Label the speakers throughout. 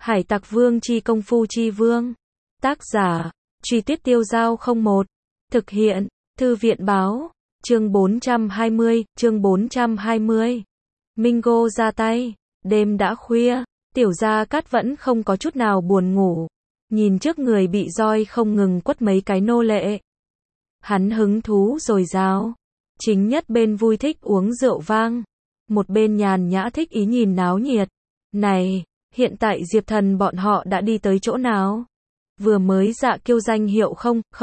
Speaker 1: Hải Tặc Vương chi công phu chi vương. Tác giả, Truy Tuyết Tiêu Giao 01. Thực hiện, Thư viện báo. Chương 420. Mingo ra tay. Đêm đã khuya, Tiểu Gia Cát vẫn không có chút nào buồn ngủ. Nhìn trước người bị roi không ngừng quất mấy cái nô lệ. Hắn hứng thú dồi dào. Chính nhất bên vui thích uống rượu vang. Một bên nhàn nhã thích ý nhìn náo nhiệt. Này, hiện tại Diệp Thần bọn họ đã đi tới chỗ nào? Vừa mới Dạ Kiêu danh hiệu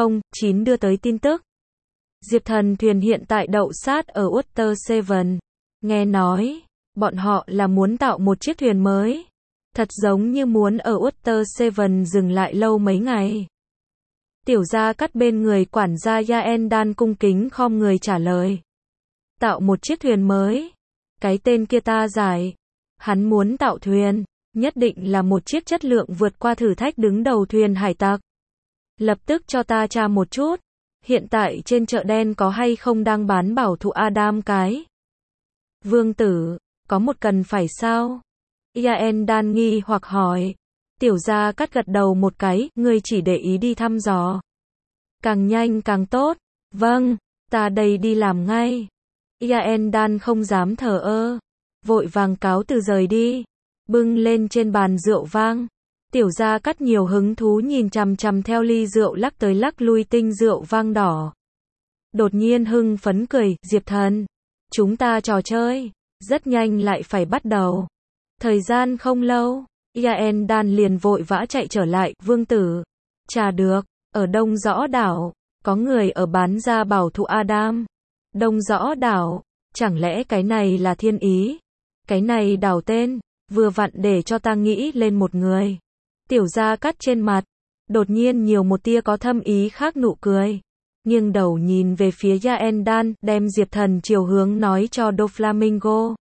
Speaker 1: 009 đưa tới tin tức. Diệp Thần thuyền hiện tại đậu sát ở Water Seven. Nghe nói, bọn họ là muốn tạo một chiếc thuyền mới. Thật giống như muốn ở Water Seven dừng lại lâu mấy ngày. Tiểu Gia Cát bên người quản gia Yaen Đan cung kính khom người trả lời. Tạo một chiếc thuyền mới. Cái tên kia ta giải. Hắn muốn tạo thuyền, nhất định là một chiếc chất lượng vượt qua thử thách đứng đầu thuyền hải tặc. Lập tức cho ta tra một chút. Hiện tại trên chợ đen có hay không đang bán bảo thụ Adam cái? Vương tử, có một cần phải sao? Yaen Đan nghi hoặc hỏi. Tiểu Gia Cát gật đầu một cái, ngươi chỉ để ý đi thăm dò. Càng nhanh càng tốt. Vâng, ta đây đi làm ngay. Yaen Đan không dám thờ ơ. Vội vàng cáo từ rời đi. Bưng lên trên bàn rượu vang. Tiểu Gia Cát nhiều hứng thú nhìn chằm chằm theo ly rượu lắc tới lắc lui tinh rượu vang đỏ. Đột nhiên hưng phấn cười, Diệp Thần. Chúng ta trò chơi. Rất nhanh lại phải bắt đầu. Thời gian không lâu. Yaen Đan liền vội vã chạy trở lại, vương tử. Chà được, ở Đông Rõ đảo, có người ở bán ra bảo thụ Adam. Đông Rõ đảo, chẳng lẽ cái này là thiên ý? Cái này đảo tên, vừa vặn để cho ta nghĩ lên một người. Tiểu Gia Cát trên mặt, đột nhiên nhiều một tia có thâm ý khác nụ cười. Nghiêng đầu nhìn về phía Yaen Đan, đem Diệp Thần chiều hướng nói cho Doflamingo.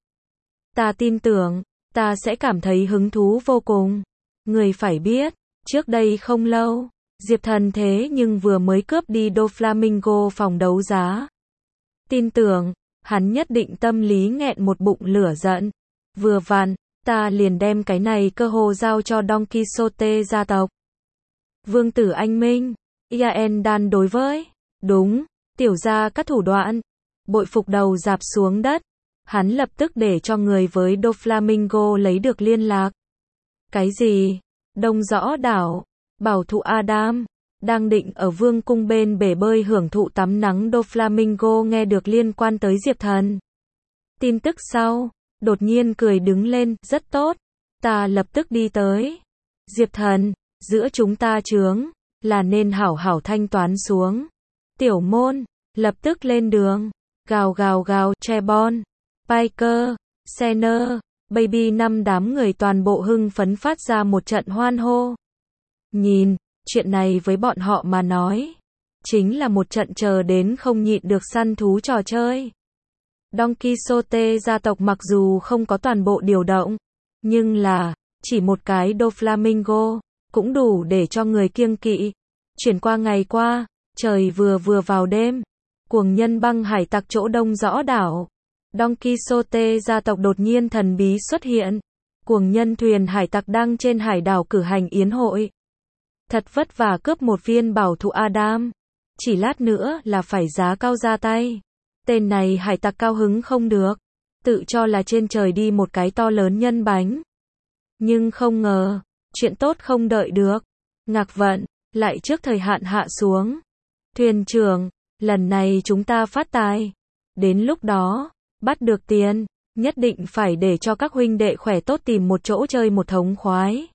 Speaker 1: Ta tin tưởng, ta sẽ cảm thấy hứng thú vô cùng. Người phải biết, trước đây không lâu, Diệp Thần thế nhưng vừa mới cướp đi Doflamingo phòng đấu giá. Tin tưởng, hắn nhất định tâm lý nghẹn một bụng lửa giận. Vừa vặn, ta liền đem cái này cơ hồ giao cho Don Quixote gia tộc. Vương tử anh minh, Yaen Đan đối với, đúng, Tiểu Gia Cát thủ đoạn, bội phục đầu dạp xuống đất. Hắn lập tức để cho người với Doflamingo lấy được liên lạc. Cái gì? Đông Rõ đảo, bảo thụ Adam, đang định ở vương cung bên bể bơi hưởng thụ tắm nắng. Doflamingo nghe được liên quan tới Diệp Thần. Tin tức sau, đột nhiên cười đứng lên, rất tốt, ta lập tức đi tới. Diệp Thần, giữa chúng ta chướng, là nên hảo hảo thanh toán xuống. Tiểu môn, lập tức lên đường. Gào gào gào, Trebon, Piker, Senner, Baby năm đám người toàn bộ hưng phấn phát ra một trận hoan hô. Nhìn, chuyện này với bọn họ mà nói, chính là một trận chờ đến không nhịn được săn thú trò chơi. Don Quixote gia tộc mặc dù không có toàn bộ điều động, nhưng là, chỉ một cái Doflamingo, cũng đủ để cho người kiêng kỵ. Chuyển qua ngày qua, trời vừa vào đêm, cuồng nhân băng hải tặc chỗ Đông Rõ đảo. Don Quixote gia tộc đột nhiên thần bí xuất hiện. Cuồng nhân thuyền hải tặc đang trên hải đảo cử hành yến hội. Thật vất vả cướp một viên bảo thụ Adam. Chỉ lát nữa là phải giá cao ra tay. Tên này hải tặc cao hứng không được. Tự cho là trên trời đi một cái to lớn nhân bánh. Nhưng không ngờ, chuyện tốt không đợi được. Ngạc vận, lại trước thời hạn hạ xuống. Thuyền trưởng, lần này chúng ta phát tài. Đến lúc đó, bắt được tiền, nhất định phải để cho các huynh đệ khỏe tốt tìm một chỗ chơi một thống khoái.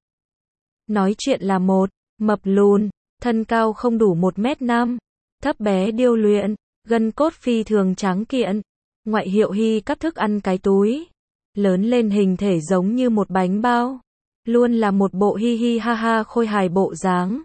Speaker 1: Nói chuyện là một, mập lùn, thân cao không đủ 1m5, thấp bé điêu luyện, gân cốt phi thường tráng kiện, ngoại hiệu Hy cắp thức ăn cái túi, lớn lên hình thể giống như một bánh bao, luôn là một bộ hi hi ha ha khôi hài bộ dáng.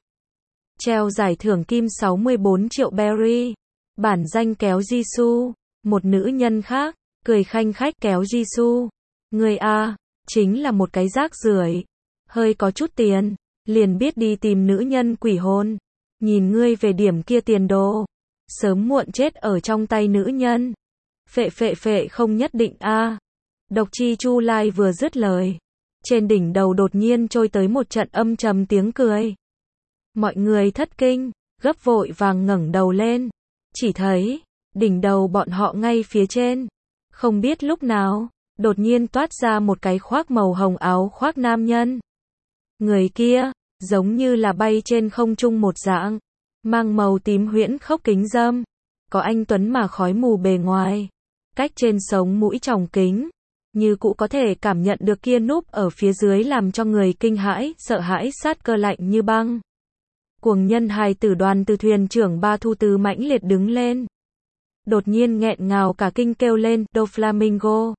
Speaker 1: Treo giải thưởng kim 64 triệu berry, bản danh kéo Jisoo, một nữ nhân khác, cười khanh khách kéo Jisoo. Người A, chính là một cái rác rưởi, hơi có chút tiền, liền biết đi tìm nữ nhân quỷ hồn. Nhìn ngươi về điểm kia tiền đồ, sớm muộn chết ở trong tay nữ nhân. Phệ không nhất định A. Độc Chi Chu Lai vừa dứt lời, Trên đỉnh đầu đột nhiên trôi tới một trận âm trầm tiếng cười. Mọi người thất kinh, gấp vội vàng ngẩng đầu lên. Chỉ thấy, đỉnh đầu bọn họ ngay phía trên. Không biết lúc nào, đột nhiên toát ra một cái khoác màu hồng áo khoác nam nhân. Người kia, giống như là bay trên không trung một dạng. Mang màu tím huyễn khốc kính râm. Có anh tuấn mà khói mù bề ngoài. Cách trên sống mũi tròng kính. Như cũ có thể cảm nhận được kia núp ở phía dưới làm cho người kinh hãi, sợ hãi sát cơ lạnh như băng. Cuồng nhân hài tử đoàn từ thuyền trưởng Ba Thu Tứ mãnh liệt đứng lên. Đột nhiên nghẹn ngào cả kinh kêu lên, Doflamingo.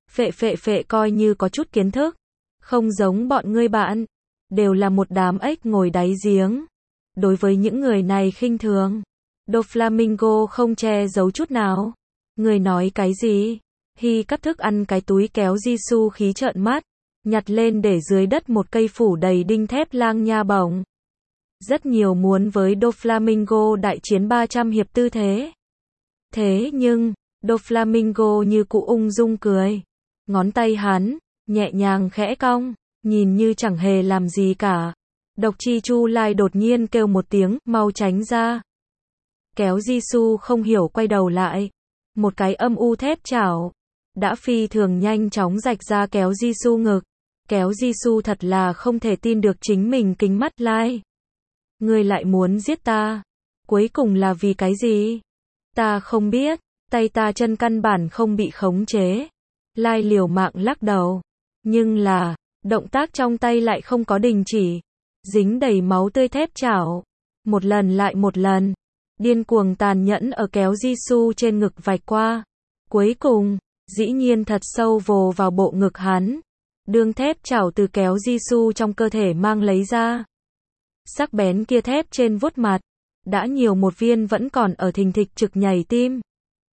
Speaker 1: Phệ coi như có chút kiến thức. Không giống bọn ngươi bạn. Đều là một đám ếch ngồi đáy giếng. Đối với những người này khinh thường. Doflamingo không che giấu chút nào. Người nói cái gì? Hy cắt thức ăn cái túi kéo Jisoo khí trợn mắt. Nhặt lên để dưới đất một cây phủ đầy đinh thép lang nha bổng. Rất nhiều muốn với Doflamingo đại chiến 300 hiệp tư thế. Thế nhưng, Doflamingo như cụ ung dung cười. Ngón tay hắn, nhẹ nhàng khẽ cong, nhìn như chẳng hề làm gì cả. Độc Chi Chu Lai đột nhiên kêu một tiếng, mau tránh ra. Kéo Jisoo không hiểu quay đầu lại. Một cái âm u thép chảo. Đã phi thường nhanh chóng rạch ra kéo Jisoo ngực. Kéo Jisoo thật là không thể tin được chính mình kính mắt Lai. Ngươi lại muốn giết ta. Cuối cùng là vì cái gì? Ta không biết. Tay ta chân căn bản không bị khống chế. Lai liều mạng lắc đầu. Nhưng là, động tác trong tay lại không có đình chỉ. Dính đầy máu tươi thép chảo. Một lần lại một lần. Điên cuồng tàn nhẫn ở kéo Jisoo trên ngực vạch qua. Cuối cùng, dĩ nhiên thật sâu vồ vào bộ ngực hắn. Đường thép chảo từ kéo Jisoo trong cơ thể mang lấy ra. Sắc bén kia thép trên vuốt mặt. Đã nhiều một viên vẫn còn ở thình thịch trực nhảy tim.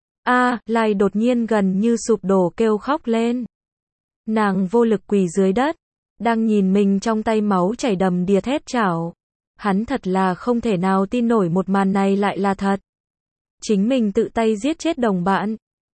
Speaker 1: Lai đột nhiên gần như sụp đổ kêu khóc lên. Nàng vô lực quỳ dưới đất. Đang nhìn mình trong tay máu chảy đầm đìa thép chảo. Hắn thật là không thể nào tin nổi một màn này lại là thật. Chính mình tự tay giết chết đồng bạn.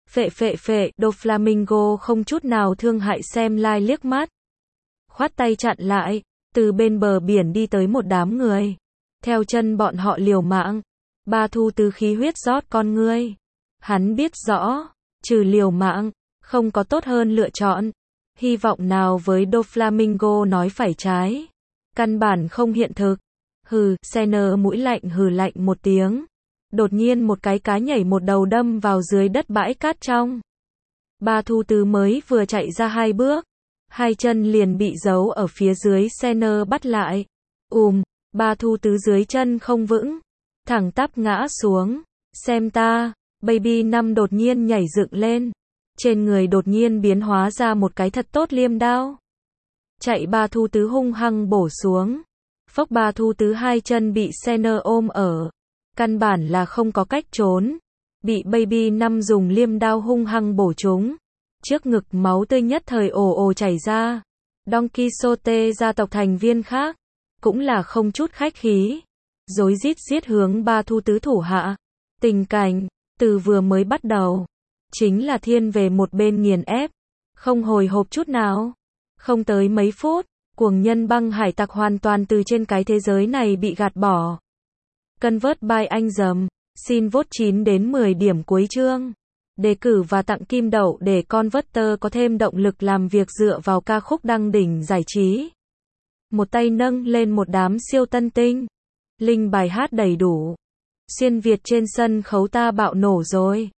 Speaker 1: Doflamingo không chút nào thương hại xem Lai liếc mắt. Khoát tay chặn lại. Từ bên bờ biển đi tới một đám người. Theo chân bọn họ liều mạng. Ba Thu Tứ khí huyết rót con ngươi. Hắn biết rõ, trừ liều mạng, không có tốt hơn lựa chọn. Hy vọng nào với Doflamingo nói phải trái. Căn bản không hiện thực. Hừ, Senner mũi lạnh hừ lạnh một tiếng. Đột nhiên một cái cá nhảy một đầu đâm vào dưới đất bãi cát trong. Ba Thu Tứ mới vừa chạy ra 2 bước. 2 chân liền bị giấu ở phía dưới Senner bắt lại. Ba Thu Tứ dưới chân không vững. Thẳng tắp ngã xuống. Xem ta. Baby 5 đột nhiên nhảy dựng lên. Trên người đột nhiên biến hóa ra một cái thật tốt liêm đao. Chạy Ba Thu Tứ hung hăng bổ xuống. Phốc Ba Thu Tứ 2 chân bị Senner ôm ở. Căn bản là không có cách trốn. Bị Baby 5 dùng liêm đao hung hăng bổ trúng. Trước ngực máu tươi nhất thời ồ chảy ra. Don Quixote gia tộc thành viên khác. Cũng là không chút khách khí. Rối rít giết hướng Ba Thu Tứ thủ hạ. Tình cảnh, từ vừa mới bắt đầu. Chính là thiên về một bên nghiền ép. Không hồi hộp chút nào. Không tới mấy phút. Cuồng nhân băng hải tặc hoàn toàn từ trên cái thế giới này bị gạt bỏ. Convert by anh dầm. Xin vote 9 đến 10 điểm cuối chương. Đề cử và tặng kim đậu để Converter có thêm động lực làm việc dựa vào ca khúc đăng đỉnh giải trí. Một tay nâng lên một đám siêu tân tinh. Link bài hát đầy đủ. Xuyên Việt trên sân khấu ta bạo nổ rồi.